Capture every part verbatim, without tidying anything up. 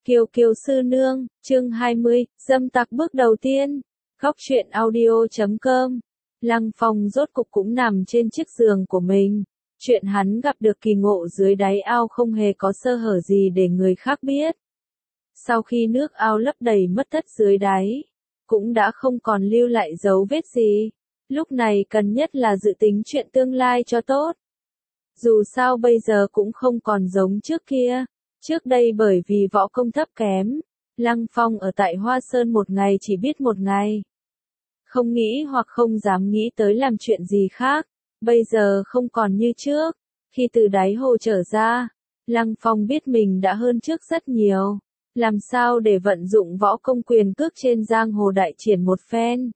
Kiều Kiều sư nương, chương hai mươi, dâm tặc bước đầu tiên. Góc truyện audio chấm com. Lăng Phong rốt cục cũng nằm trên chiếc giường của mình. Chuyện hắn gặp được kỳ ngộ dưới đáy ao không hề có sơ hở gì để người khác biết. Sau khi nước ao lấp đầy mất thất dưới đáy, cũng đã không còn lưu lại dấu vết gì. Lúc này cần nhất là dự tính chuyện tương lai cho tốt. Dù sao bây giờ cũng không còn giống trước kia. Trước đây bởi vì võ công thấp kém, Lăng Phong ở tại Hoa Sơn một ngày chỉ biết một ngày. Không nghĩ hoặc không dám nghĩ tới làm chuyện gì khác, bây giờ không còn như trước. Khi từ đáy hồ trở ra, Lăng Phong biết mình đã hơn trước rất nhiều. Làm sao để vận dụng võ công quyền cước trên giang hồ đại triển một phen.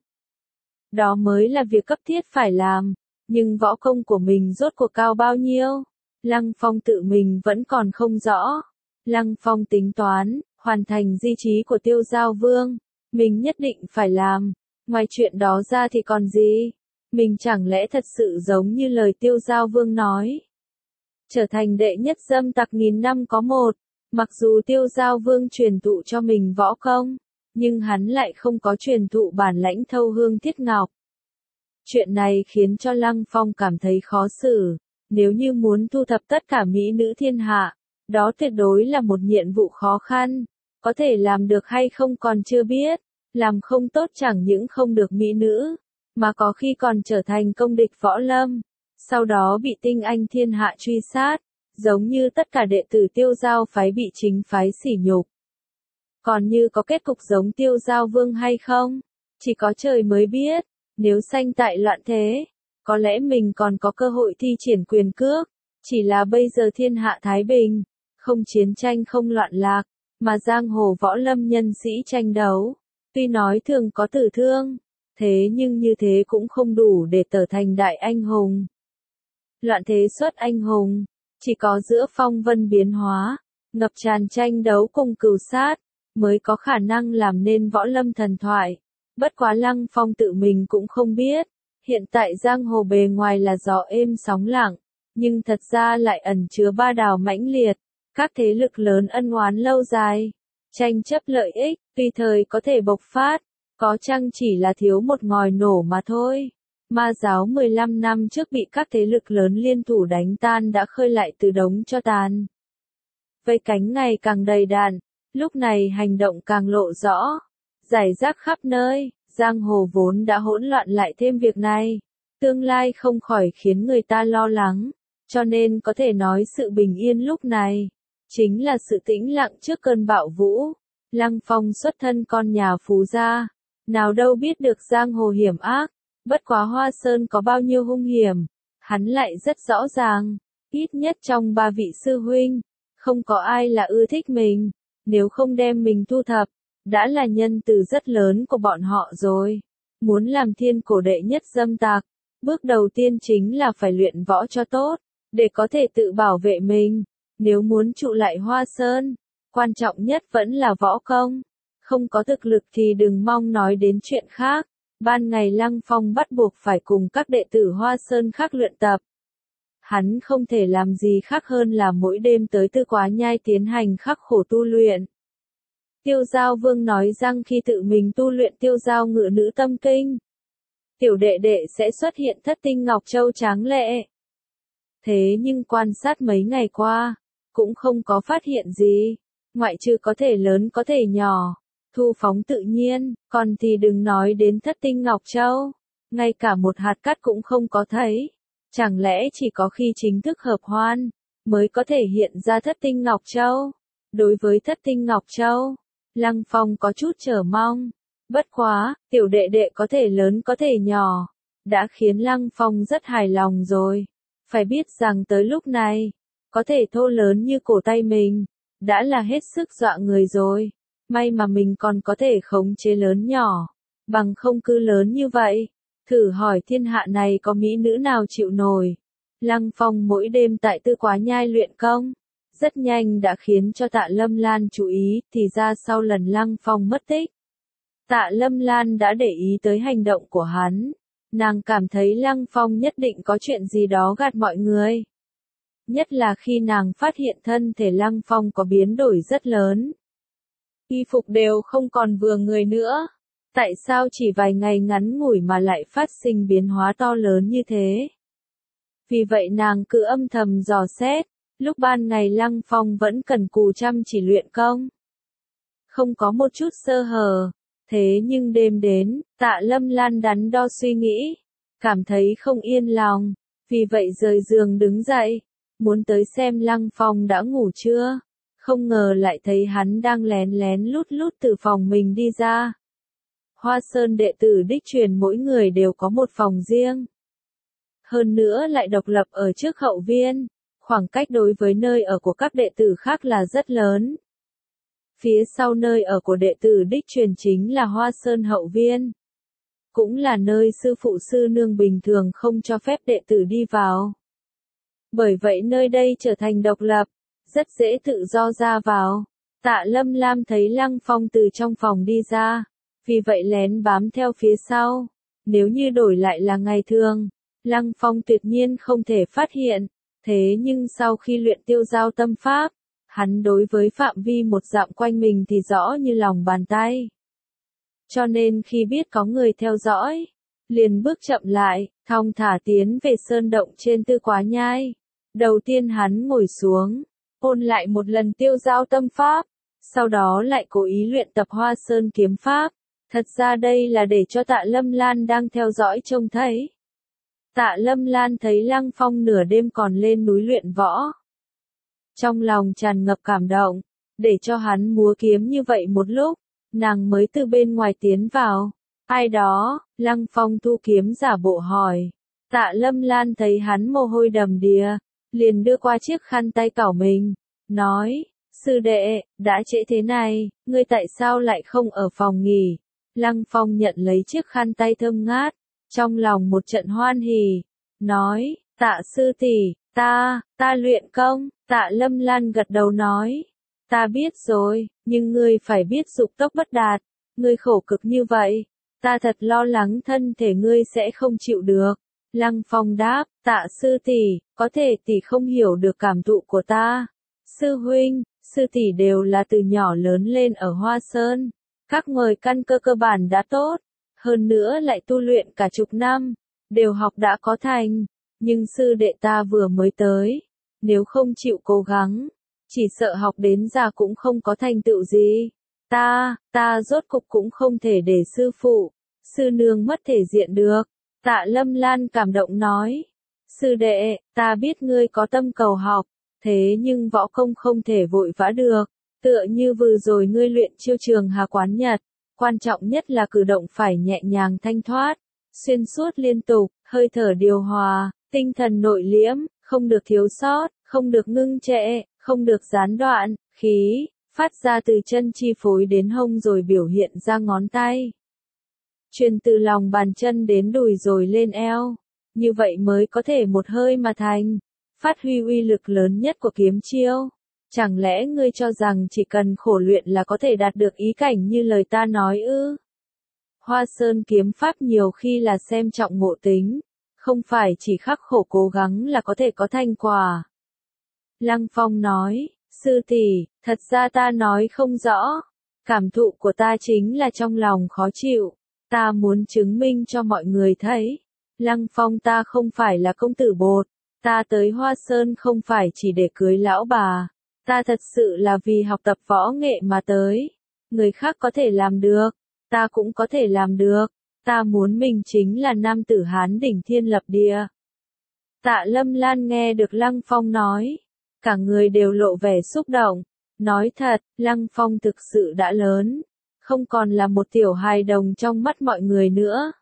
Đó mới là việc cấp thiết phải làm, nhưng võ công của mình rốt cuộc cao bao nhiêu, Lăng Phong tự mình vẫn còn không rõ. Lăng Phong tính toán, hoàn thành di chí của Tiêu Giao Vương, mình nhất định phải làm, ngoài chuyện đó ra thì còn gì, mình chẳng lẽ thật sự giống như lời Tiêu Giao Vương nói. Trở thành đệ nhất dâm tặc nghìn năm có một, mặc dù Tiêu Giao Vương truyền thụ cho mình võ công, nhưng hắn lại không có truyền thụ bản lãnh thâu hương thiết ngọc. Chuyện này khiến cho Lăng Phong cảm thấy khó xử, nếu như muốn thu thập tất cả mỹ nữ thiên hạ, đó tuyệt đối là một nhiệm vụ khó khăn, có thể làm được hay không còn chưa biết, làm không tốt chẳng những không được mỹ nữ, mà có khi còn trở thành công địch võ lâm, sau đó bị tinh anh thiên hạ truy sát, giống như tất cả đệ tử Tiêu Giao phái bị chính phái sỉ nhục. Còn như có kết cục giống Tiêu Giao Vương hay không, chỉ có trời mới biết, nếu sanh tại loạn thế, có lẽ mình còn có cơ hội thi triển quyền cước, chỉ là bây giờ thiên hạ thái bình. Không chiến tranh không loạn lạc, mà giang hồ võ lâm nhân sĩ tranh đấu. Tuy nói thường có tử thương, thế nhưng như thế cũng không đủ để trở thành đại anh hùng. Loạn thế xuất anh hùng, chỉ có giữa phong vân biến hóa, ngập tràn tranh đấu cùng cừu sát, mới có khả năng làm nên võ lâm thần thoại. Bất quá Lăng Phong tự mình cũng không biết, hiện tại giang hồ bề ngoài là gió êm sóng lặng, nhưng thật ra lại ẩn chứa ba đào mãnh liệt. Các thế lực lớn ân oán lâu dài, tranh chấp lợi ích, tùy thời có thể bộc phát, có chăng chỉ là thiếu một ngòi nổ mà thôi. Ma giáo mười lăm năm trước bị các thế lực lớn liên thủ đánh tan đã khơi lại từ đống cho tàn. Vây cánh ngày càng đầy đạn, lúc này hành động càng lộ rõ, rải rác khắp nơi, giang hồ vốn đã hỗn loạn lại thêm việc này, tương lai không khỏi khiến người ta lo lắng, cho nên có thể nói sự bình yên lúc này chính là sự tĩnh lặng trước cơn bạo vũ. Lăng Phong xuất thân con nhà phú gia, nào đâu biết được giang hồ hiểm ác, bất quá Hoa Sơn có bao nhiêu hung hiểm, hắn lại rất rõ ràng, ít nhất trong ba vị sư huynh, không có ai là ưa thích mình, nếu không đem mình thu thập, đã là nhân từ rất lớn của bọn họ rồi. Muốn làm thiên cổ đệ nhất dâm tặc, bước đầu tiên chính là phải luyện võ cho tốt, để có thể tự bảo vệ mình. Nếu muốn trụ lại Hoa Sơn, quan trọng nhất vẫn là võ công. Không có thực lực thì đừng mong nói đến chuyện khác. Ban ngày Lăng Phong bắt buộc phải cùng các đệ tử Hoa Sơn khác luyện tập. Hắn không thể làm gì khác hơn là mỗi đêm tới Tư Quá Nhai tiến hành khắc khổ tu luyện. Tiêu Giao Vương nói rằng khi tự mình tu luyện Tiêu Giao Ngự Nữ Tâm Kinh, tiểu đệ đệ sẽ xuất hiện thất tinh Ngọc Châu tráng lệ. Thế nhưng quan sát mấy ngày qua, cũng không có phát hiện gì, ngoại trừ có thể lớn có thể nhỏ, thu phóng tự nhiên, còn thì đừng nói đến thất tinh Ngọc Châu, ngay cả một hạt cát cũng không có thấy, chẳng lẽ chỉ có khi chính thức hợp hoan, mới có thể hiện ra thất tinh Ngọc Châu. Đối với thất tinh Ngọc Châu, Lăng Phong có chút chờ mong, bất quá, tiểu đệ đệ có thể lớn có thể nhỏ, đã khiến Lăng Phong rất hài lòng rồi, phải biết rằng tới lúc này, có thể thô lớn như cổ tay mình, đã là hết sức dọa người rồi. May mà mình còn có thể khống chế lớn nhỏ, bằng không cứ lớn như vậy. Thử hỏi thiên hạ này có mỹ nữ nào chịu nổi. Lăng Phong mỗi đêm tại Tư Quá Nhai luyện công, rất nhanh đã khiến cho Tạ Lâm Lan chú ý, thì ra sau lần Lăng Phong mất tích, Tạ Lâm Lan đã để ý tới hành động của hắn. Nàng cảm thấy Lăng Phong nhất định có chuyện gì đó gạt mọi người. Nhất là khi nàng phát hiện thân thể Lăng Phong có biến đổi rất lớn. y phục đều không còn vừa người nữa. Tại sao chỉ vài ngày ngắn ngủi mà lại phát sinh biến hóa to lớn như thế? Vì vậy nàng cứ âm thầm dò xét, lúc ban ngày Lăng Phong vẫn cần cù chăm chỉ luyện công. Không có một chút sơ hở, thế nhưng đêm đến, Tạ Lâm Lan đắn đo suy nghĩ, cảm thấy không yên lòng, vì vậy rời giường đứng dậy, muốn tới xem Lăng Phong đã ngủ chưa, không ngờ lại thấy hắn đang lén lén lút lút từ phòng mình đi ra. Hoa Sơn đệ tử đích truyền mỗi người đều có một phòng riêng. Hơn nữa lại độc lập ở trước hậu viên, khoảng cách đối với nơi ở của các đệ tử khác là rất lớn. Phía sau nơi ở của đệ tử đích truyền chính là Hoa Sơn hậu viên. Cũng là nơi sư phụ sư nương bình thường không cho phép đệ tử đi vào. Bởi vậy nơi đây trở thành độc lập, rất dễ tự do ra vào. Tạ Lâm Lam thấy Lăng Phong từ trong phòng đi ra, vì vậy lén bám theo phía sau. Nếu như đổi lại là ngày thường, Lăng Phong tuyệt nhiên không thể phát hiện. Thế nhưng sau khi luyện tiêu giao tâm pháp, hắn đối với phạm vi một dặm quanh mình thì rõ như lòng bàn tay. Cho nên khi biết có người theo dõi, liền bước chậm lại, thong thả tiến về sơn động trên Tư Quá Nhai. Đầu tiên hắn ngồi xuống, ôn lại một lần tiêu giao tâm pháp, sau đó lại cố ý luyện tập Hoa Sơn kiếm pháp. Thật ra đây là để cho Tạ Lâm Lan đang theo dõi trông thấy. Tạ Lâm Lan thấy Lăng Phong nửa đêm còn lên núi luyện võ. Trong lòng tràn ngập cảm động, để cho hắn múa kiếm như vậy một lúc, nàng mới từ bên ngoài tiến vào. Ai đó, Lăng Phong thu kiếm giả bộ hỏi. Tạ Lâm Lan thấy hắn mồ hôi đầm đìa, liền đưa qua chiếc khăn tay cảo mình, nói, sư đệ, đã trễ thế này, ngươi tại sao lại không ở phòng nghỉ? Lăng Phong nhận lấy chiếc khăn tay thơm ngát, trong lòng một trận hoan hỉ, nói, Tạ sư tỷ, ta, ta luyện công. Tạ Lâm Lan gật đầu nói, ta biết rồi, nhưng ngươi phải biết dục tốc bất đạt, ngươi khổ cực như vậy, ta thật lo lắng thân thể ngươi sẽ không chịu được. Lăng Phong đáp, Tạ sư tỷ, có thể tỷ không hiểu được cảm thụ của ta. Sư huynh, sư tỷ đều là từ nhỏ lớn lên ở Hoa Sơn, các ngồi căn cơ cơ bản đã tốt, hơn nữa lại tu luyện cả chục năm, đều học đã có thành, nhưng sư đệ ta vừa mới tới, nếu không chịu cố gắng, chỉ sợ học đến già cũng không có thành tựu gì. Ta, ta rốt cục cũng không thể để sư phụ, sư nương mất thể diện được. Tạ Lâm Lan cảm động nói, sư đệ, ta biết ngươi có tâm cầu học, thế nhưng võ công không thể vội vã được, tựa như vừa rồi ngươi luyện chiêu trường Hà Quán Nhật, quan trọng nhất là cử động phải nhẹ nhàng thanh thoát, xuyên suốt liên tục, hơi thở điều hòa, tinh thần nội liễm, không được thiếu sót, không được ngưng trệ, không được gián đoạn, khí, phát ra từ chân chi phối đến hông rồi biểu hiện ra ngón tay. Truyền từ lòng bàn chân đến đùi rồi lên eo, như vậy mới có thể một hơi mà thành, phát huy uy lực lớn nhất của kiếm chiêu. Chẳng lẽ ngươi cho rằng chỉ cần khổ luyện là có thể đạt được ý cảnh như lời ta nói ư? Hoa Sơn kiếm pháp nhiều khi là xem trọng ngộ tính, không phải chỉ khắc khổ cố gắng là có thể có thành quả. Lăng Phong nói, sư tỷ, thật ra ta nói không rõ, cảm thụ của ta chính là trong lòng khó chịu, ta muốn chứng minh cho mọi người thấy. Lăng Phong, ta không phải là công tử bột, ta tới Hoa Sơn không phải chỉ để cưới lão bà, ta thật sự là vì học tập võ nghệ mà tới. Người khác có thể làm được, ta cũng có thể làm được, ta muốn mình chính là nam tử Hán đỉnh thiên lập địa. Tạ Lâm Lan nghe được Lăng Phong nói, cả người đều lộ vẻ xúc động, nói thật, Lăng Phong thực sự đã lớn, không còn là một tiểu hài đồng trong mắt mọi người nữa,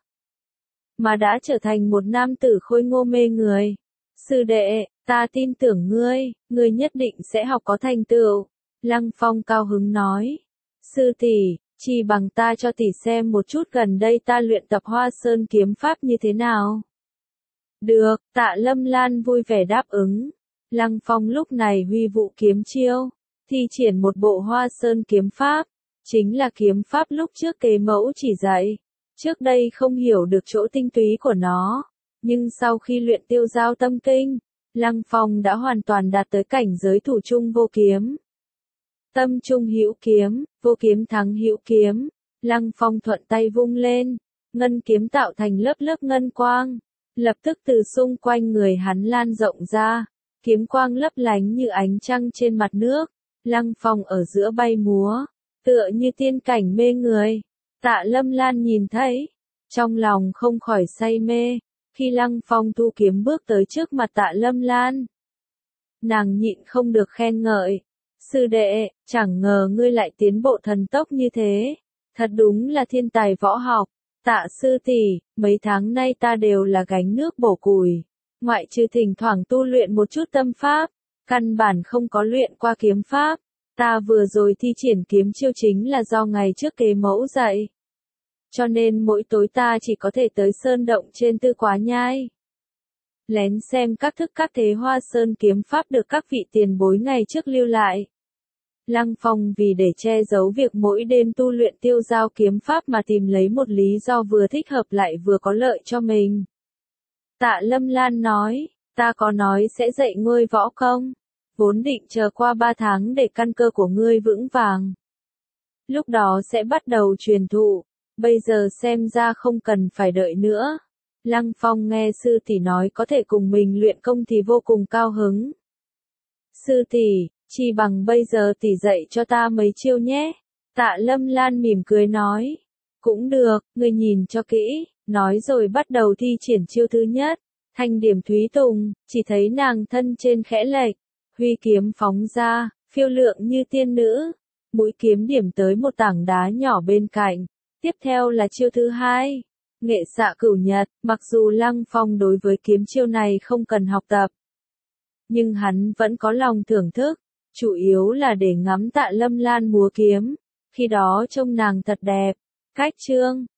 mà đã trở thành một nam tử khôi ngô mê người. Sư đệ, ta tin tưởng ngươi, ngươi nhất định sẽ học có thành tựu. Lăng Phong cao hứng nói, sư tỷ, chỉ bằng ta cho tỷ xem một chút gần đây ta luyện tập Hoa Sơn kiếm pháp như thế nào. Được, Tạ Lâm Lan vui vẻ đáp ứng. Lăng Phong lúc này huy vũ kiếm chiêu, thi triển một bộ Hoa Sơn kiếm pháp, chính là kiếm pháp lúc trước kế mẫu chỉ dạy. Trước đây không hiểu được chỗ tinh túy của nó, nhưng sau khi luyện tiêu giao tâm kinh, Lăng Phong đã hoàn toàn đạt tới cảnh giới thủ trung vô kiếm. Tâm trung hữu kiếm, vô kiếm thắng hữu kiếm. Lăng Phong thuận tay vung lên, ngân kiếm tạo thành lớp lớp ngân quang, lập tức từ xung quanh người hắn lan rộng ra, kiếm quang lấp lánh như ánh trăng trên mặt nước. Lăng Phong ở giữa bay múa, tựa như tiên cảnh mê người. Tạ Lâm Lan nhìn thấy, trong lòng không khỏi say mê. Khi Lăng Phong thu kiếm bước tới trước mặt Tạ Lâm Lan, nàng nhịn không được khen ngợi. Sư đệ, chẳng ngờ ngươi lại tiến bộ thần tốc như thế. Thật đúng là thiên tài võ học. Tạ sư tỷ, mấy tháng nay ta đều là gánh nước bổ củi. Ngoại trừ thỉnh thoảng tu luyện một chút tâm pháp, căn bản không có luyện qua kiếm pháp. Ta vừa rồi thi triển kiếm chiêu chính là do ngày trước kế mẫu dạy. Cho nên mỗi tối ta chỉ có thể tới sơn động trên Tư Quá Nhai, lén xem các thức các thế Hoa Sơn kiếm pháp được các vị tiền bối ngày trước lưu lại. Lăng Phong vì để che giấu việc mỗi đêm tu luyện tiêu giao kiếm pháp mà tìm lấy một lý do vừa thích hợp lại vừa có lợi cho mình. Tạ Lâm Lan nói, ta có nói sẽ dạy ngươi võ công, vốn định chờ qua ba tháng để căn cơ của ngươi vững vàng. Lúc đó sẽ bắt đầu truyền thụ, bây giờ xem ra không cần phải đợi nữa. Lăng Phong nghe sư tỷ nói có thể cùng mình luyện công thì vô cùng cao hứng. Sư tỷ, chỉ bằng bây giờ tỷ dạy cho ta mấy chiêu nhé. Tạ Lâm Lan mỉm cười nói. Cũng được, ngươi nhìn cho kỹ, nói rồi bắt đầu thi triển chiêu thứ nhất. Thanh điểm thúy tùng, chỉ thấy nàng thân trên khẽ lệch, huy kiếm phóng ra, phiêu lượng như tiên nữ. Mũi kiếm điểm tới một tảng đá nhỏ bên cạnh. Tiếp theo là chiêu thứ hai. Nghệ xạ cửu nhật, mặc dù Lăng Phong đối với kiếm chiêu này không cần học tập, nhưng hắn vẫn có lòng thưởng thức, chủ yếu là để ngắm Tạ Lâm Lan múa kiếm, khi đó trông nàng thật đẹp. Cách chương